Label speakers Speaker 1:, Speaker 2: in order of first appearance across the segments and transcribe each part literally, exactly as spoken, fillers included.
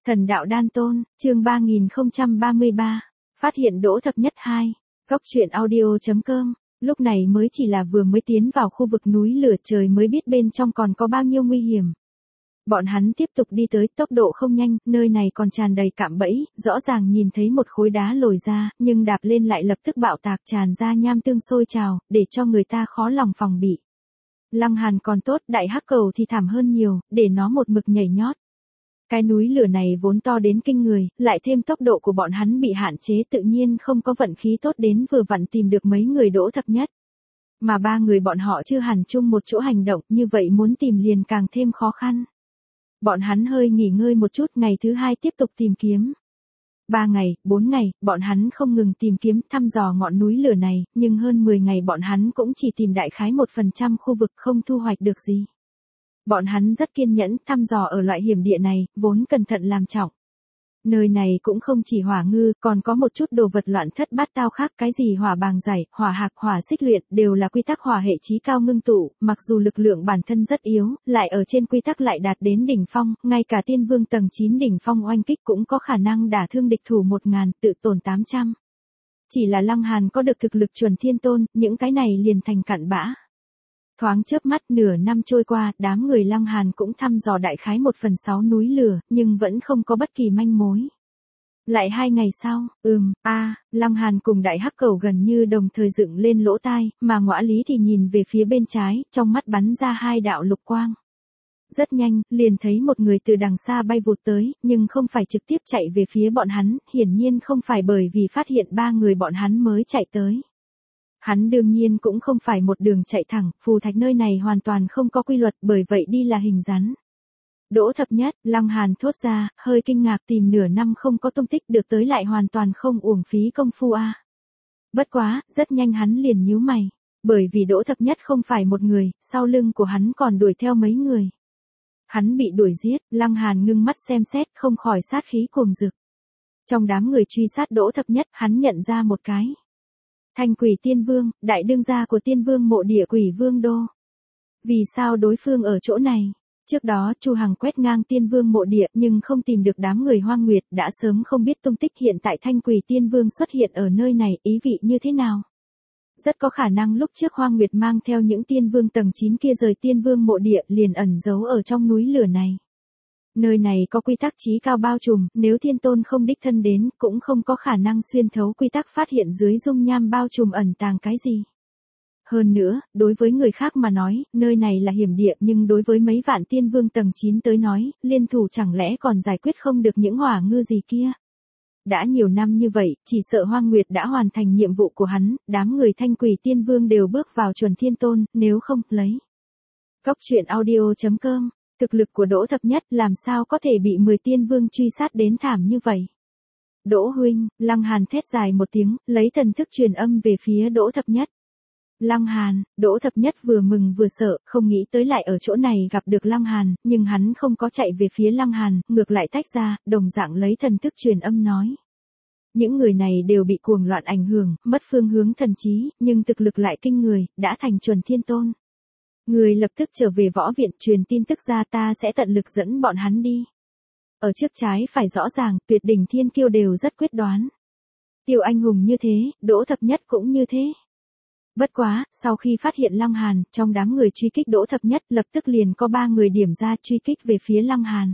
Speaker 1: Thần đạo đan tôn, chương ba nghìn không trăm ba mươi ba. Phát hiện Đỗ Thập Nhất hai. Góc truyện audio.com. Lúc này mới chỉ là vừa mới tiến vào khu vực núi lửa, trời mới biết bên trong còn có bao nhiêu nguy hiểm. Bọn hắn tiếp tục đi tới, tốc độ không nhanh, nơi này còn tràn đầy cạm bẫy, rõ ràng nhìn thấy một khối đá lồi ra, nhưng đạp lên lại lập tức bạo tạc tràn ra nham tương sôi trào, để cho người ta khó lòng phòng bị. Lăng Hàn còn tốt, đại hắc cầu thì thảm hơn nhiều, để nó một mực nhảy nhót. Cái núi lửa này vốn to đến kinh người, lại thêm tốc độ của bọn hắn bị hạn chế, tự nhiên không có vận khí tốt đến vừa vặn tìm được mấy người Đỗ Thập Nhất. Mà ba người bọn họ chưa hẳn chung một chỗ hành động, như vậy muốn tìm liền càng thêm khó khăn. Bọn hắn hơi nghỉ ngơi một chút, ngày thứ hai tiếp tục tìm kiếm. Ba ngày, bốn ngày, bọn hắn không ngừng tìm kiếm, thăm dò ngọn núi lửa này, nhưng hơn mười ngày bọn hắn cũng chỉ tìm đại khái một phần trăm khu vực, không thu hoạch được gì. Bọn hắn rất kiên nhẫn, thăm dò ở loại hiểm địa này, vốn cẩn thận làm trọng. Nơi này cũng không chỉ hỏa ngư, còn có một chút đồ vật loạn thất bát tao khác, cái gì hỏa bàng giải, hỏa hạc, hỏa xích luyện, đều là quy tắc hỏa hệ chí cao ngưng tụ, mặc dù lực lượng bản thân rất yếu, lại ở trên quy tắc lại đạt đến đỉnh phong, ngay cả tiên vương tầng chín đỉnh phong oanh kích cũng có khả năng đả thương địch thủ một ngàn, tự tổn tám trăm. Chỉ là Lăng Hàn có được thực lực chuẩn thiên tôn, những cái này liền thành cặn bã. Thoáng chớp mắt nửa năm trôi qua, đám người Lăng Hàn cũng thăm dò đại khái một phần sáu núi lửa, nhưng vẫn không có bất kỳ manh mối. Lại hai ngày sau, ừm, a, Lăng Hàn cùng đại hắc cầu gần như đồng thời dựng lên lỗ tai, mà Ngõa Lý thì nhìn về phía bên trái, trong mắt bắn ra hai đạo lục quang. Rất nhanh, liền thấy một người từ đằng xa bay vụt tới, nhưng không phải trực tiếp chạy về phía bọn hắn, hiển nhiên không phải bởi vì phát hiện ba người bọn hắn mới chạy tới. Hắn đương nhiên cũng không phải một đường chạy thẳng, phù thạch nơi này hoàn toàn không có quy luật, bởi vậy đi là hình rắn. Đỗ Thập Nhất, Lăng Hàn thốt ra, hơi kinh ngạc, tìm nửa năm không có tung tích được tới lại hoàn toàn không uổng phí công phu a. À. Bất quá, rất nhanh hắn liền nhíu mày, bởi vì Đỗ Thập Nhất không phải một người, sau lưng của hắn còn đuổi theo mấy người. Hắn bị đuổi giết, Lăng Hàn ngưng mắt xem xét, không khỏi sát khí cuồng rực. Trong đám người truy sát Đỗ Thập Nhất, hắn nhận ra một cái. Thanh Quỷ Tiên Vương, đại đương gia của Tiên Vương mộ địa Quỷ Vương Đô. Vì sao đối phương ở chỗ này? Trước đó Chu Hằng quét ngang Tiên Vương mộ địa nhưng không tìm được đám người Hoang Nguyệt, đã sớm không biết tung tích, hiện tại Thanh Quỷ Tiên Vương xuất hiện ở nơi này, ý vị như thế nào? Rất có khả năng lúc trước Hoang Nguyệt mang theo những Tiên Vương tầng chín kia rời Tiên Vương mộ địa liền ẩn giấu ở trong núi lửa này. Nơi này có quy tắc chí cao bao trùm, nếu thiên tôn không đích thân đến, cũng không có khả năng xuyên thấu quy tắc phát hiện dưới dung nham bao trùm ẩn tàng cái gì. Hơn nữa, đối với người khác mà nói, nơi này là hiểm địa, nhưng đối với mấy vạn tiên vương tầng chín tới nói, liên thủ chẳng lẽ còn giải quyết không được những hỏa ngư gì kia. Đã nhiều năm như vậy, chỉ sợ Hoang Nguyệt đã hoàn thành nhiệm vụ của hắn, đám người Thanh Quỷ Tiên Vương đều bước vào chuẩn thiên tôn, nếu không, lấy. Góc truyện audio.com. Thực lực của Đỗ Thập Nhất làm sao có thể bị mười tiên vương truy sát đến thảm như vậy. Đỗ huynh, Lăng Hàn thét dài một tiếng, lấy thần thức truyền âm về phía Đỗ Thập Nhất. Lăng Hàn, Đỗ Thập Nhất vừa mừng vừa sợ, không nghĩ tới lại ở chỗ này gặp được Lăng Hàn, nhưng hắn không có chạy về phía Lăng Hàn, ngược lại tách ra, đồng dạng lấy thần thức truyền âm nói. Những người này đều bị cuồng loạn ảnh hưởng, mất phương hướng thần trí, nhưng thực lực lại kinh người, đã thành chuẩn thiên tôn. Người lập tức trở về võ viện, truyền tin tức ra, ta sẽ tận lực dẫn bọn hắn đi. Ở trước trái phải rõ ràng, tuyệt đỉnh thiên kiêu đều rất quyết đoán. Tiêu anh hùng như thế, Đỗ Thập Nhất cũng như thế. Bất quá, sau khi phát hiện Lăng Hàn, trong đám người truy kích Đỗ Thập Nhất lập tức liền có ba người điểm ra truy kích về phía Lăng Hàn.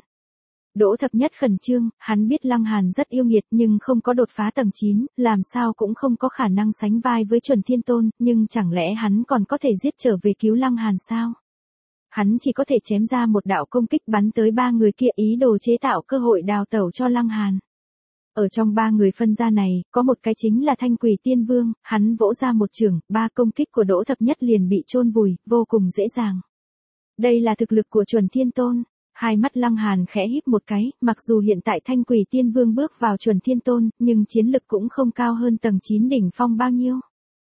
Speaker 1: Đỗ Thập Nhất khẩn trương, hắn biết Lăng Hàn rất yêu nghiệt nhưng không có đột phá tầng chín, làm sao cũng không có khả năng sánh vai với chuẩn thiên tôn, nhưng chẳng lẽ hắn còn có thể giết trở về cứu Lăng Hàn sao? Hắn chỉ có thể chém ra một đạo công kích bắn tới ba người kia, ý đồ chế tạo cơ hội đào tẩu cho Lăng Hàn. Ở trong ba người phân ra này, có một cái chính là Thanh Quỷ Tiên Vương, hắn vỗ ra một chưởng, ba công kích của Đỗ Thập Nhất liền bị chôn vùi, vô cùng dễ dàng. Đây là thực lực của chuẩn thiên tôn. Hai mắt Lăng Hàn khẽ híp một cái, mặc dù hiện tại Thanh Quỷ Tiên Vương bước vào chuẩn thiên tôn, nhưng chiến lực cũng không cao hơn tầng chín đỉnh phong bao nhiêu.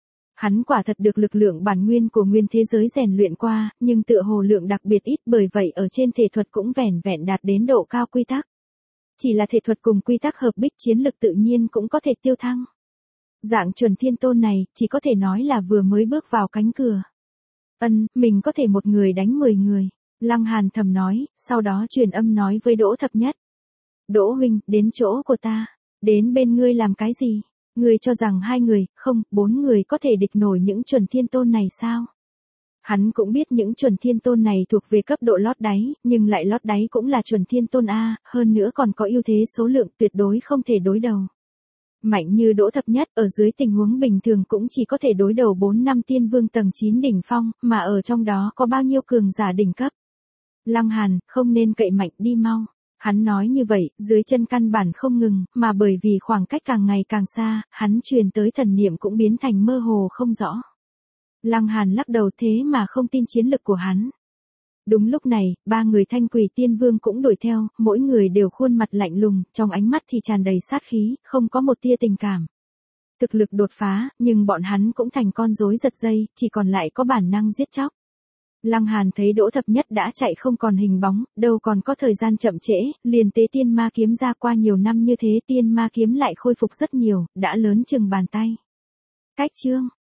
Speaker 1: Hắn quả thật được lực lượng bản nguyên của nguyên thế giới rèn luyện qua, nhưng tựa hồ lượng đặc biệt ít, bởi vậy ở trên thể thuật cũng vẻn vẹn đạt đến độ cao quy tắc. Chỉ là thể thuật cùng quy tắc hợp bích, chiến lực tự nhiên cũng có thể tiêu thăng. Dạng chuẩn thiên tôn này, chỉ có thể nói là vừa mới bước vào cánh cửa. Ân, mình có thể một người đánh mười người. Lăng Hàn thầm nói, sau đó truyền âm nói với Đỗ Thập Nhất. Đỗ huynh, đến chỗ của ta. Đến bên ngươi làm cái gì? Ngươi cho rằng hai người, không, bốn người có thể địch nổi những chuẩn thiên tôn này sao? Hắn cũng biết những chuẩn thiên tôn này thuộc về cấp độ lót đáy, nhưng lại lót đáy cũng là chuẩn thiên tôn A, hơn nữa còn có ưu thế số lượng tuyệt đối không thể đối đầu. Mạnh như Đỗ Thập Nhất ở dưới tình huống bình thường cũng chỉ có thể đối đầu bốn năm tiên vương tầng chín đỉnh phong, mà ở trong đó có bao nhiêu cường giả đỉnh cấp. Lăng Hàn, không nên cậy mạnh, đi mau. Hắn nói như vậy, dưới chân căn bản không ngừng, mà bởi vì khoảng cách càng ngày càng xa, hắn truyền tới thần niệm cũng biến thành mơ hồ không rõ. Lăng Hàn lắc đầu, thế mà không tin chiến lực của hắn. Đúng lúc này, ba người Thanh Quỷ Tiên Vương cũng đuổi theo, mỗi người đều khuôn mặt lạnh lùng, trong ánh mắt thì tràn đầy sát khí, không có một tia tình cảm. Thực lực đột phá, nhưng bọn hắn cũng thành con rối giật dây, chỉ còn lại có bản năng giết chóc. Lăng Hàn thấy Đỗ Thập Nhất đã chạy không còn hình bóng, đâu còn có thời gian chậm trễ, liền tế tiên ma kiếm ra, qua nhiều năm như thế tiên ma kiếm lại khôi phục rất nhiều, đã lớn chừng bàn tay. Cách chương